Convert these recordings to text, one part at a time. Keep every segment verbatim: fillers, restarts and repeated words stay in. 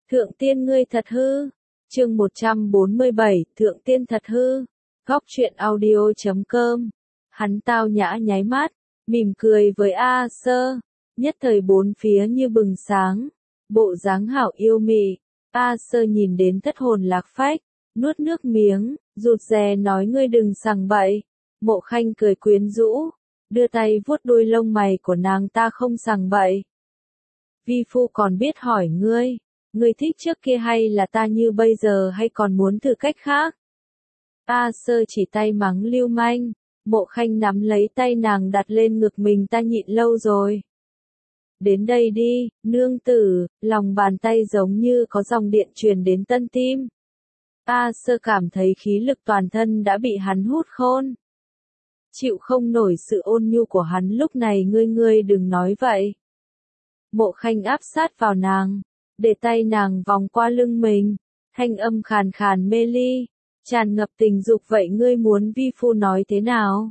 Thượng tiên ngươi thật hư. Chương một trăm bốn mươi bảy, Thượng tiên thật hư. Góc truyện audio chấm com. Hắn tao nhã nháy mắt, mỉm cười với A Sơ, nhất thời bốn phía như bừng sáng, bộ dáng hảo yêu mị. A Sơ nhìn đến thất hồn lạc phách, nuốt nước miếng, rụt rè nói ngươi đừng sằng bậy. Mộ Khanh cười quyến rũ, đưa tay vuốt đuôi lông mày của nàng, ta không sằng bậy. Vi phu còn biết hỏi ngươi, ngươi thích trước kia hay là ta như bây giờ hay còn muốn thử cách khác? A Sơ chỉ tay mắng lưu manh, Mộ Khanh nắm lấy tay nàng đặt lên ngực mình, ta nhịn lâu rồi. Đến đây đi, nương tử, lòng bàn tay giống như có dòng điện truyền đến tân tim. A Sơ cảm thấy khí lực toàn thân đã bị hắn hút khôn. Chịu không nổi sự ôn nhu của hắn lúc này, ngươi ngươi đừng nói vậy. Mộ Khanh áp sát vào nàng, để tay nàng vòng qua lưng mình, thanh âm khàn khàn mê ly, tràn ngập tình dục, vậy ngươi muốn vi phu nói thế nào?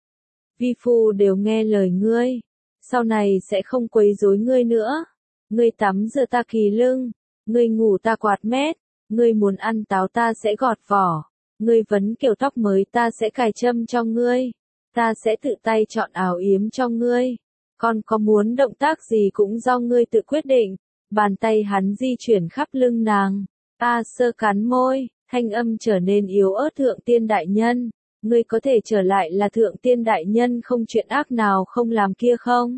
Vi phu đều nghe lời ngươi, sau này sẽ không quấy rối ngươi nữa. Ngươi tắm rửa ta kỳ lưng, ngươi ngủ ta quạt mét, ngươi muốn ăn táo ta sẽ gọt vỏ, ngươi vấn kiểu tóc mới ta sẽ cài châm cho ngươi, ta sẽ tự tay chọn áo yếm cho ngươi. Còn có muốn động tác gì cũng do ngươi tự quyết định. Bàn tay hắn di chuyển khắp lưng nàng. A Sơ cắn môi, thanh âm trở nên yếu ớt, thượng tiên đại nhân, ngươi có thể trở lại là thượng tiên đại nhân không chuyện ác nào không làm kia không?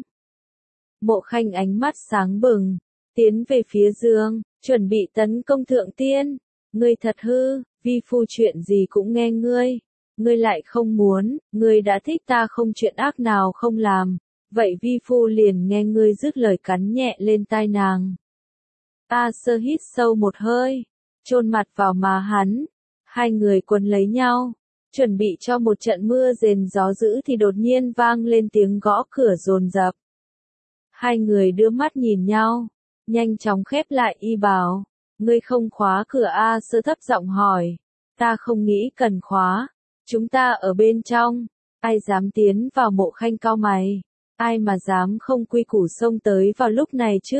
Mộ Khanh ánh mắt sáng bừng, tiến về phía giường, chuẩn bị tấn công thượng tiên. Ngươi thật hư, vi phu chuyện gì cũng nghe ngươi. Ngươi lại không muốn, ngươi đã thích ta không chuyện ác nào không làm. Vậy vi phu liền nghe ngươi dứt lời, cắn nhẹ lên tai nàng. A Sơ hít sâu một hơi, chôn mặt vào má hắn, hai người quấn lấy nhau, chuẩn bị cho một trận mưa rền gió dữ thì đột nhiên vang lên tiếng gõ cửa dồn dập. Hai người đưa mắt nhìn nhau, nhanh chóng khép lại y bào. Ngươi không khóa cửa? A Sơ thấp giọng hỏi. Ta không nghĩ cần khóa, chúng ta ở bên trong, ai dám tiến vào? Mộ Khanh cau mày. Ai mà dám không quy củ xông tới vào lúc này chứ?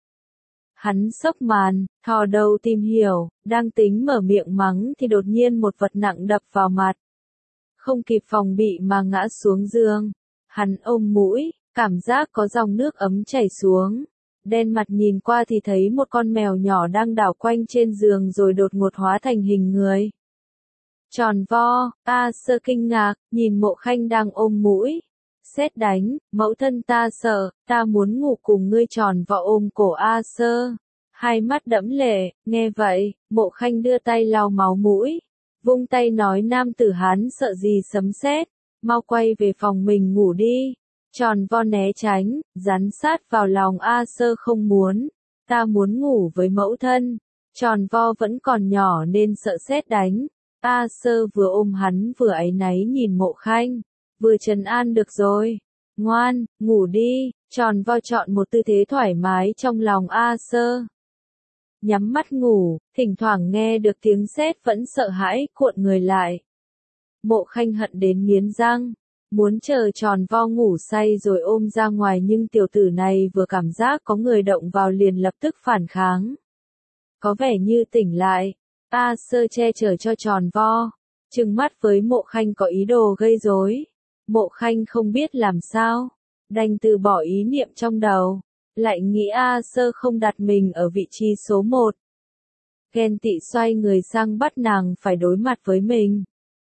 Hắn sốc màn, thò đầu tìm hiểu, đang tính mở miệng mắng thì đột nhiên một vật nặng đập vào mặt. Không kịp phòng bị mà ngã xuống giường. Hắn ôm mũi, cảm giác có dòng nước ấm chảy xuống. Đen mặt nhìn qua thì thấy một con mèo nhỏ đang đảo quanh trên giường rồi đột ngột hóa thành hình người. Tròn vo. A Sơ kinh ngạc, nhìn Mộ Khanh đang ôm mũi. Sét đánh, mẫu thân ta sợ, ta muốn ngủ cùng ngươi. Tròn vo ôm cổ A Sơ, hai mắt đẫm lệ. Nghe vậy, Mộ Khanh đưa tay lau máu mũi, vung tay nói, nam tử Hán sợ gì sấm sét, mau quay về phòng mình ngủ đi. Tròn vo né tránh, dán sát vào lòng A Sơ, không muốn, ta muốn ngủ với mẫu thân. Tròn vo vẫn còn nhỏ nên sợ sét đánh. A Sơ vừa ôm hắn vừa áy náy nhìn Mộ Khanh, vừa trấn an, được rồi, ngoan, ngủ đi. Tròn vo chọn một tư thế thoải mái trong lòng A Sơ, nhắm mắt ngủ, thỉnh thoảng nghe được tiếng sét vẫn sợ hãi cuộn người lại. Mộ Khanh hận đến nghiến răng, muốn chờ Tròn vo ngủ say rồi ôm ra ngoài, nhưng tiểu tử này vừa cảm giác có người động vào liền lập tức phản kháng. Có vẻ như tỉnh lại, A Sơ che chở cho Tròn vo, trừng mắt với Mộ Khanh có ý đồ gây rối. Mộ Khanh không biết làm sao, đành từ bỏ ý niệm trong đầu, lại nghĩ A Sơ không đặt mình ở vị trí số một. Ghen tị xoay người sang bắt nàng phải đối mặt với mình.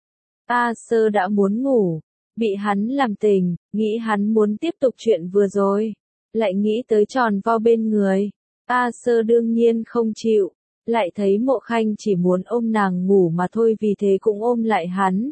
A Sơ đã muốn ngủ, bị hắn làm tình, nghĩ hắn muốn tiếp tục chuyện vừa rồi, lại nghĩ tới Tròn vo bên người. A Sơ đương nhiên không chịu, lại thấy Mộ Khanh chỉ muốn ôm nàng ngủ mà thôi, vì thế cũng ôm lại hắn.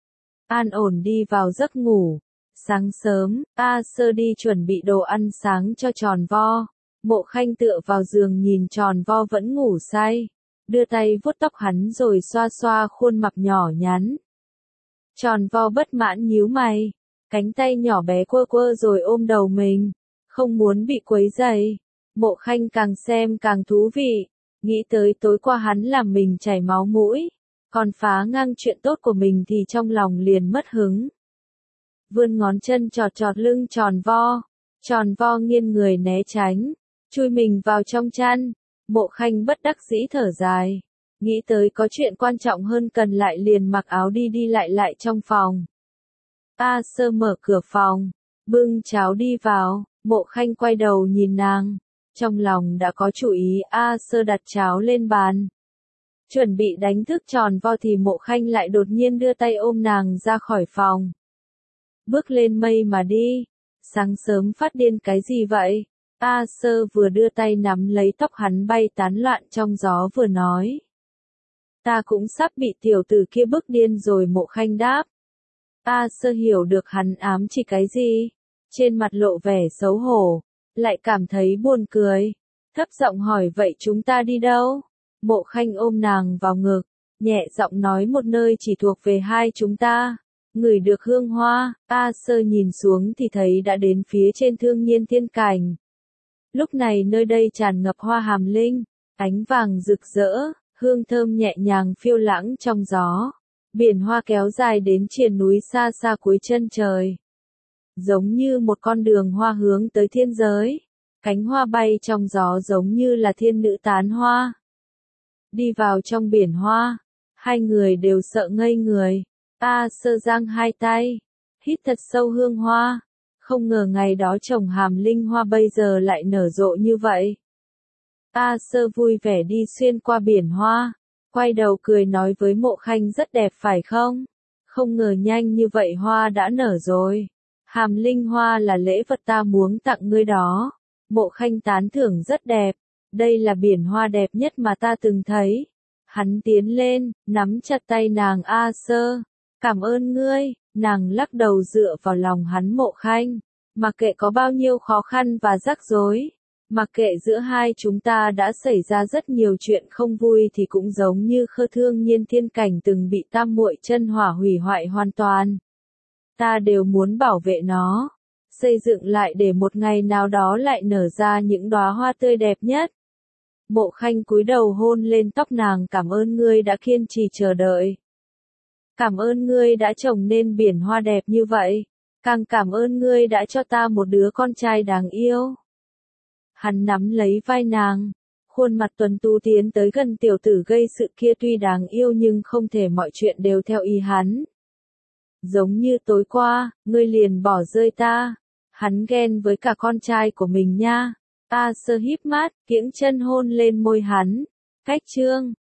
An ổn đi vào giấc ngủ. Sáng sớm, A Sơ đi chuẩn bị đồ ăn sáng cho Tròn vo. Mộ Khanh tựa vào giường nhìn Tròn vo vẫn ngủ say, đưa tay vuốt tóc hắn rồi xoa xoa khuôn mặt nhỏ nhắn. Tròn vo bất mãn nhíu mày, cánh tay nhỏ bé quơ quơ rồi ôm đầu mình, không muốn bị quấy rầy. Mộ Khanh càng xem càng thú vị, nghĩ tới tối qua hắn làm mình chảy máu mũi, còn phá ngang chuyện tốt của mình thì trong lòng liền mất hứng. Vươn ngón chân chọt chọt lưng Tròn vo, Tròn vo nghiêng người né tránh, chui mình vào trong chăn, Mộ Khanh bất đắc dĩ thở dài. Nghĩ tới có chuyện quan trọng hơn cần lại liền mặc áo đi đi lại lại trong phòng. A Sơ mở cửa phòng, bưng cháo đi vào, Mộ Khanh quay đầu nhìn nàng. Trong lòng đã có chủ ý, A Sơ đặt cháo lên bàn. Chuẩn bị đánh thức tròn vo thì Mộ Khanh lại đột nhiên đưa tay ôm nàng ra khỏi phòng. Bước lên mây mà đi. Sáng sớm phát điên cái gì vậy? A Sơ vừa đưa tay nắm lấy tóc hắn bay tán loạn trong gió vừa nói. Ta cũng sắp bị tiểu tử kia bức điên rồi, Mộ Khanh đáp. A Sơ hiểu được hắn ám chỉ cái gì. Trên mặt lộ vẻ xấu hổ, lại cảm thấy buồn cười. Thấp giọng hỏi vậy chúng ta đi đâu? Mộ Khanh ôm nàng vào ngực, nhẹ giọng nói một nơi chỉ thuộc về hai chúng ta. Ngửi được hương hoa, A Sơ nhìn xuống thì thấy đã đến phía trên Thương Nhiên Thiên Cảnh. Lúc này nơi đây tràn ngập hoa hàm linh, ánh vàng rực rỡ, hương thơm nhẹ nhàng phiêu lãng trong gió. Biển hoa kéo dài đến triền núi xa xa cuối chân trời. Giống như một con đường hoa hướng tới thiên giới. Cánh hoa bay trong gió giống như là thiên nữ tán hoa. Đi vào trong biển hoa, hai người đều sợ ngây người. A Sơ giang hai tay, hít thật sâu hương hoa. Không ngờ ngày đó trồng hàm linh hoa bây giờ lại nở rộ như vậy. A Sơ vui vẻ đi xuyên qua biển hoa, quay đầu cười nói với Mộ Khanh rất đẹp phải không? Không ngờ nhanh như vậy hoa đã nở rồi. Hàm linh hoa là lễ vật ta muốn tặng ngươi đó. Mộ Khanh tán thưởng rất đẹp. Đây là biển hoa đẹp nhất mà ta từng thấy. Hắn tiến lên, nắm chặt tay nàng A Sơ. Cảm ơn ngươi. Nàng lắc đầu dựa vào lòng hắn Mộ Khanh. Mặc kệ có bao nhiêu khó khăn và rắc rối, mặc kệ giữa hai chúng ta đã xảy ra rất nhiều chuyện không vui thì cũng giống như Khơ Thương Nhiên Thiên Cảnh từng bị tam muội chân hỏa hủy hoại hoàn toàn. Ta đều muốn bảo vệ nó, xây dựng lại để một ngày nào đó lại nở ra những đóa hoa tươi đẹp nhất. Mộ Khanh cúi đầu hôn lên tóc nàng, cảm ơn ngươi đã kiên trì chờ đợi. Cảm ơn ngươi đã trồng nên biển hoa đẹp như vậy. Càng cảm ơn ngươi đã cho ta một đứa con trai đáng yêu. Hắn nắm lấy vai nàng, khuôn mặt tuấn tú tiến tới gần tiểu tử gây sự kia, tuy đáng yêu nhưng không thể mọi chuyện đều theo ý hắn. Giống như tối qua, ngươi liền bỏ rơi ta. Hắn ghen với cả con trai của mình nha. A Sơ híp mắt, kiễng chân hôn lên môi hắn. Cách chương